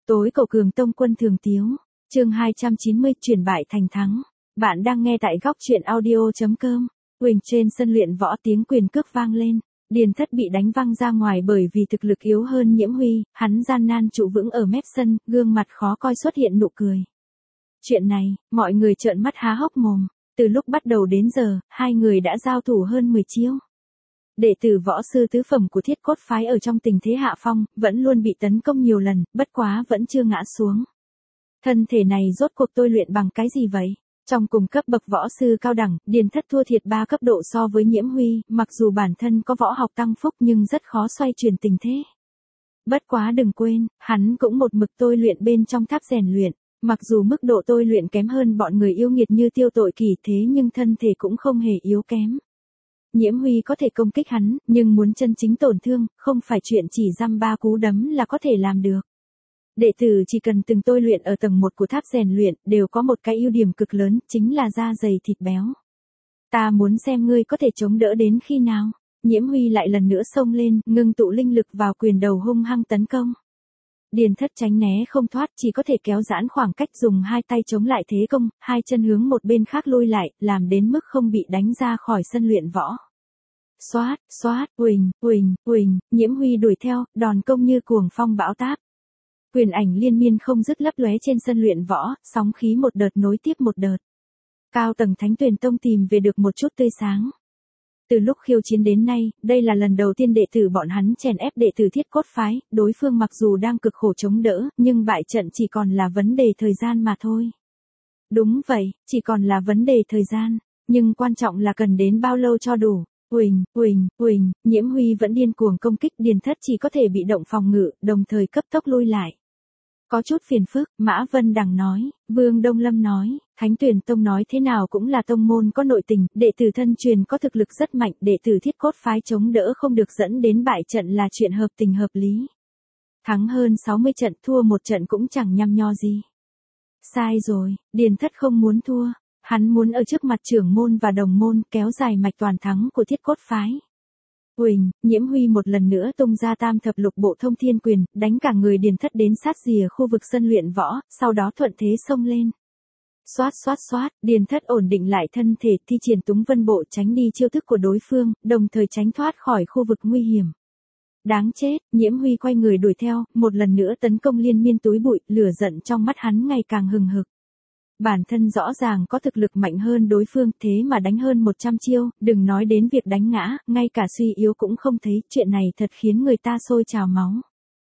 Tối cầu cường tông quân thường tiếu. Chương 290 chuyển bại thành thắng. Bạn đang nghe tại góc truyện audio.com. Quỳnh trên sân luyện võ tiếng quyền cước vang lên. Điền Thất bị đánh văng ra ngoài bởi vì thực lực yếu hơn Nhiễm Huy, hắn gian nan trụ vững ở mép sân, gương mặt khó coi xuất hiện nụ cười. Chuyện này, mọi người trợn mắt há hốc mồm. Từ lúc bắt đầu đến giờ, hai người đã giao thủ hơn 10 chiêu. Đệ tử võ sư tứ phẩm của Thiết Cốt phái ở trong tình thế hạ phong, vẫn luôn bị tấn công nhiều lần, bất quá vẫn chưa ngã xuống. Thân thể này rốt cuộc tôi luyện bằng cái gì vậy? Trong cùng cấp bậc võ sư cao đẳng, Điền Thất thua thiệt 3 cấp độ so với Nhiễm Huy, mặc dù bản thân có võ học tăng phúc nhưng rất khó xoay chuyển tình thế. Bất quá đừng quên, hắn cũng một mực tôi luyện bên trong tháp rèn luyện, mặc dù mức độ tôi luyện kém hơn bọn người yêu nghiệt như Tiêu Tội Kỳ thế nhưng thân thể cũng không hề yếu kém. Nhiễm Huy có thể công kích hắn, nhưng muốn chân chính tổn thương, không phải chuyện chỉ dăm 3 cú đấm là có thể làm được. Đệ tử chỉ cần từng tôi luyện ở tầng 1 của tháp rèn luyện, đều có một cái ưu điểm cực lớn, chính là da dày thịt béo. Ta muốn xem ngươi có thể chống đỡ đến khi nào. Nhiễm Huy lại lần nữa xông lên, ngưng tụ linh lực vào quyền đầu hung hăng tấn công. Điền Thất tránh né không thoát, chỉ có thể kéo giãn khoảng cách dùng hai tay chống lại thế công, hai chân hướng một bên khác lui lại, làm đến mức không bị đánh ra khỏi sân luyện võ. Xoát, xoát, uỳnh, Nhiễm Huy đuổi theo, đòn công như cuồng phong bão táp. Quyền ảnh liên miên không dứt lấp lóe trên sân luyện võ, sóng khí một đợt nối tiếp một đợt. Cao tầng Thánh Tuyền Tông tìm về được một chút tươi sáng. Từ lúc khiêu chiến đến nay, đây là lần đầu tiên đệ tử bọn hắn chèn ép đệ tử Thiết Cốt phái, đối phương mặc dù đang cực khổ chống đỡ, nhưng bại trận chỉ còn là vấn đề thời gian mà thôi. Đúng vậy, chỉ còn là vấn đề thời gian, nhưng quan trọng là cần đến bao lâu cho đủ. Uỳnh, Nhiễm Huy vẫn điên cuồng công kích, Điền Thất chỉ có thể bị động phòng ngự, đồng thời cấp tốc lui lại. Có chút phiền phức, Mã Vân Đằng nói, Vương Đông Lâm nói, Thánh Tuyền Tông nói thế nào cũng là tông môn có nội tình, đệ tử thân truyền có thực lực rất mạnh, đệ tử Thiết Cốt phái chống đỡ không được dẫn đến bại trận là chuyện hợp tình hợp lý. Thắng hơn 60 trận, thua một trận cũng chẳng nhăm nho gì. Sai rồi, Điền Thất không muốn thua. Hắn muốn ở trước mặt trưởng môn và đồng môn kéo dài mạch toàn thắng của Thiết Cốt phái. Nhiễm Huy một lần nữa tung ra tam thập lục bộ thông thiên quyền, đánh cả người Điền Thất đến sát rìa khu vực sân luyện võ, sau đó thuận thế xông lên. Xoát, Điền Thất ổn định lại thân thể, thi triển Túng Vân Bộ tránh đi chiêu thức của đối phương, đồng thời tránh thoát khỏi khu vực nguy hiểm. Đáng chết, Nhiễm Huy quay người đuổi theo, một lần nữa tấn công liên miên túi bụi, lửa giận trong mắt hắn ngày càng hừng hực. Bản thân rõ ràng có thực lực mạnh hơn đối phương, thế mà đánh hơn 100 chiêu, đừng nói đến việc đánh ngã, ngay cả suy yếu cũng không thấy, chuyện này thật khiến người ta sôi trào máu.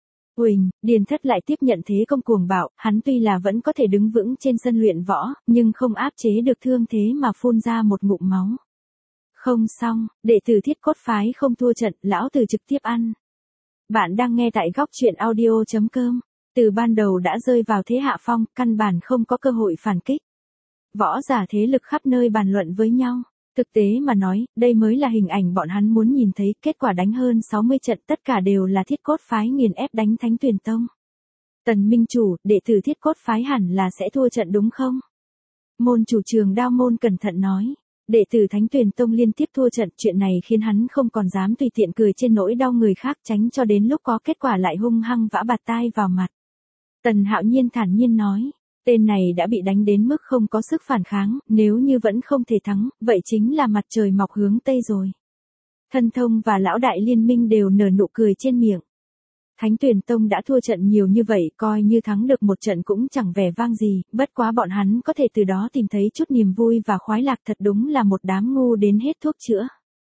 Điền Thất lại tiếp nhận thế công cuồng bạo, hắn tuy là vẫn có thể đứng vững trên sân luyện võ, nhưng không áp chế được thương thế mà phun ra một ngụm máu. Không xong, đệ tử Thiết Cốt phái không thua trận, lão tử trực tiếp ăn. Bạn đang nghe tại góc truyện audio.com. Từ ban đầu đã rơi vào thế hạ phong, căn bản không có cơ hội phản kích. Võ giả thế lực khắp nơi bàn luận với nhau. Thực tế mà nói, đây mới là hình ảnh bọn hắn muốn nhìn thấy, kết quả đánh hơn 60 trận tất cả đều là Thiết Cốt phái nghiền ép đánh Thánh Tuyền Tông. Tần Minh Chủ, đệ tử Thiết Cốt phái hẳn là sẽ thua trận đúng không? Môn chủ Trường Đao môn cẩn thận nói. Đệ tử Thánh Tuyền Tông liên tiếp thua trận, chuyện này khiến hắn không còn dám tùy tiện cười trên nỗi đau người khác, tránh cho đến lúc có kết quả lại hung hăng vã bạt tai vào mặt. Tần Hạo Nhiên thản nhiên nói, tên này đã bị đánh đến mức không có sức phản kháng, nếu như vẫn không thể thắng, vậy chính là mặt trời mọc hướng Tây rồi. Thân Thông và Lão Đại Liên Minh đều nở nụ cười trên miệng. Thánh Tuyền Tông đã thua trận nhiều như vậy, coi như thắng được một trận cũng chẳng vẻ vang gì, bất quá bọn hắn có thể từ đó tìm thấy chút niềm vui và khoái lạc, thật đúng là một đám ngu đến hết thuốc chữa.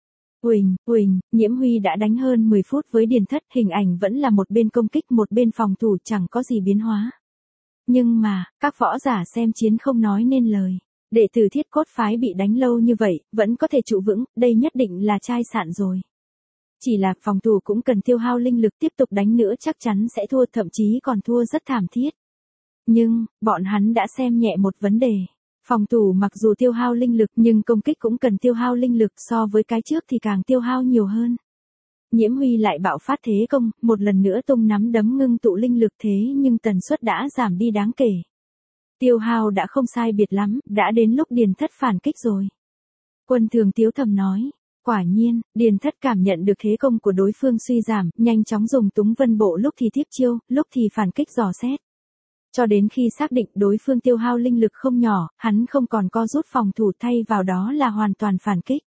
Nhiễm Huy đã đánh hơn 10 phút với Điền Thất, hình ảnh vẫn là một bên công kích một bên phòng thủ, chẳng có gì biến hóa. Nhưng mà, các võ giả xem chiến không nói nên lời. Đệ tử Thiết Cốt phái bị đánh lâu như vậy, vẫn có thể trụ vững, đây nhất định là chai sạn rồi. Chỉ là phòng thủ cũng cần tiêu hao linh lực, tiếp tục đánh nữa chắc chắn sẽ thua, thậm chí còn thua rất thảm thiết. Nhưng, bọn hắn đã xem nhẹ một vấn đề. Phòng thủ mặc dù tiêu hao linh lực nhưng công kích cũng cần tiêu hao linh lực, so với cái trước thì càng tiêu hao nhiều hơn. Nhiễm Huy lại bạo phát thế công, một lần nữa tung nắm đấm ngưng tụ linh lực, thế nhưng tần suất đã giảm đi đáng kể. Tiêu hao đã không sai biệt lắm, đã đến lúc Điền Thất phản kích rồi. Quân Thường Tiếu thầm nói. Quả nhiên, Điền Thất cảm nhận được thế công của đối phương suy giảm, nhanh chóng dùng Túng Vân Bộ lúc thì tiếp chiêu, lúc thì phản kích dò xét. Cho đến khi xác định đối phương tiêu hao linh lực không nhỏ, hắn không còn co rút phòng thủ, thay vào đó là hoàn toàn phản kích.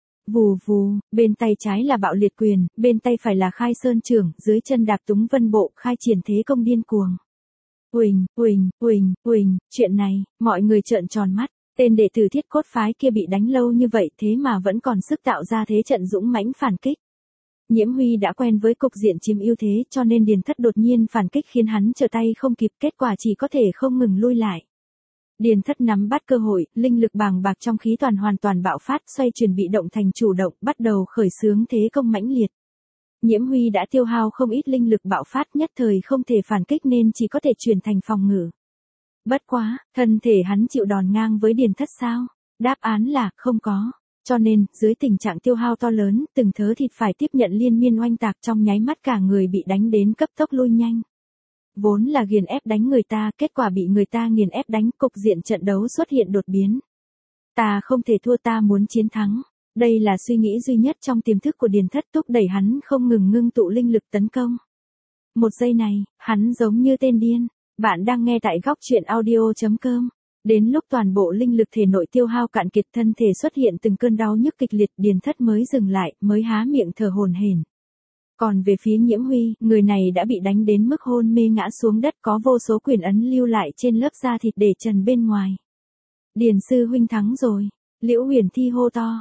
Vù vù, bên tay trái là Bạo Liệt Quyền, bên tay phải là Khai Sơn Chưởng, dưới chân đạp Túng Vân Bộ, khai triển thế công điên cuồng. Uỳnh, uỳnh, uỳnh, uỳnh, chuyện này, mọi người trợn tròn mắt, tên đệ tử Thiết Cốt phái kia bị đánh lâu như vậy thế mà vẫn còn sức tạo ra thế trận dũng mãnh phản kích. Nhiễm Huy đã quen với cục diện chiếm ưu thế, cho nên Điền Thất đột nhiên phản kích khiến hắn trở tay không kịp, kết quả chỉ có thể không ngừng lui lại. Điền Thất nắm bắt cơ hội, linh lực bàng bạc trong khí toàn hoàn toàn bạo phát, xoay chuyển bị động thành chủ động, bắt đầu khởi xướng thế công mãnh liệt. Nhiễm Huy đã tiêu hao không ít linh lực bạo phát, nhất thời không thể phản kích nên chỉ có thể chuyển thành phòng ngự. Bất quá, thân thể hắn chịu đòn ngang với Điền Thất sao? Đáp án là không có. Cho nên, dưới tình trạng tiêu hao to lớn, từng thớ thịt phải tiếp nhận liên miên oanh tạc, trong nháy mắt cả người bị đánh đến cấp tốc lui nhanh. Vốn là nghiền ép đánh người ta, kết quả bị người ta nghiền ép đánh, cục diện trận đấu xuất hiện đột biến. Ta không thể thua, ta muốn chiến thắng. Đây là suy nghĩ duy nhất trong tiềm thức của Điền Thất, thúc đẩy hắn không ngừng ngưng tụ linh lực tấn công. Một giây này, hắn giống như tên điên. Bạn đang nghe tại góc truyện audio.com. Đến lúc toàn bộ linh lực thể nội tiêu hao cạn kiệt, thân thể xuất hiện từng cơn đau nhức kịch liệt, Điền Thất mới dừng lại, mới há miệng thở hổn hển. Còn về phía Nhiễm Huy, người này đã bị đánh đến mức hôn mê ngã xuống đất, có vô số quyền ấn lưu lại trên lớp da thịt để trần bên ngoài. Điền sư huynh thắng rồi. Liễu Huyền Thi hô to.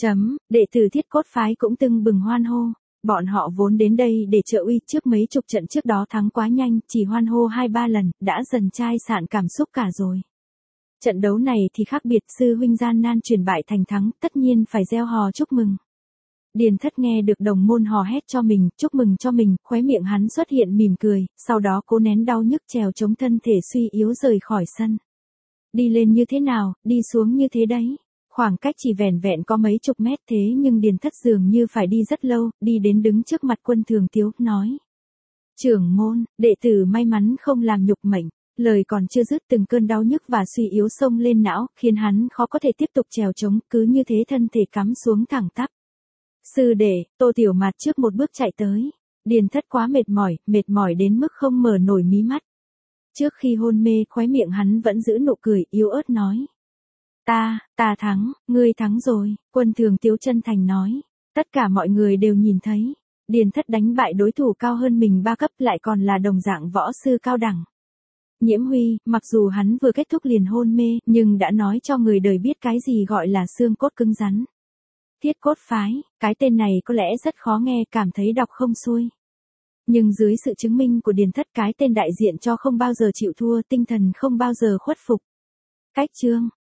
Đệ tử Thiết Cốt phái cũng tưng bừng hoan hô. Bọn họ vốn đến đây để trợ uy, trước mấy chục trận trước đó thắng quá nhanh, chỉ hoan hô 2-3 lần, đã dần chai sạn cảm xúc cả rồi. Trận đấu này thì khác biệt, sư huynh gian nan chuyển bại thành thắng, tất nhiên phải reo hò chúc mừng. Điền Thất nghe được đồng môn hò hét cho mình, chúc mừng cho mình, khóe miệng hắn xuất hiện mỉm cười, sau đó cố nén đau nhức trèo chống thân thể suy yếu rời khỏi sân. Đi lên như thế nào, đi xuống như thế đấy. Khoảng cách chỉ vẻn vẹn có mấy chục mét, thế nhưng Điền Thất dường như phải đi rất lâu, đi đến đứng trước mặt Quân Thường Tiếu, nói. Trưởng môn, đệ tử may mắn không làm nhục mệnh. Lời còn chưa dứt, từng cơn đau nhức và suy yếu xông lên não, khiến hắn khó có thể tiếp tục trèo chống, cứ như thế thân thể cắm xuống thẳng tắp. Sư đệ, Tô Tiểu Mạt trước một bước chạy tới. Điền Thất quá mệt mỏi đến mức không mở nổi mí mắt. Trước khi hôn mê, khóe miệng hắn vẫn giữ nụ cười, yếu ớt nói. Ta thắng, ngươi thắng rồi, Quân Thường Tiếu chân thành nói. Tất cả mọi người đều nhìn thấy. Điền Thất đánh bại đối thủ cao hơn mình 3 cấp, lại còn là đồng dạng võ sư cao đẳng. Nhiễm Huy, mặc dù hắn vừa kết thúc liền hôn mê, nhưng đã nói cho người đời biết cái gì gọi là xương cốt cứng rắn. Thiết Cốt phái, cái tên này có lẽ rất khó nghe, cảm thấy đọc không xuôi. Nhưng dưới sự chứng minh của Điền Thất, cái tên đại diện cho không bao giờ chịu thua, tinh thần không bao giờ khuất phục. Cách chương,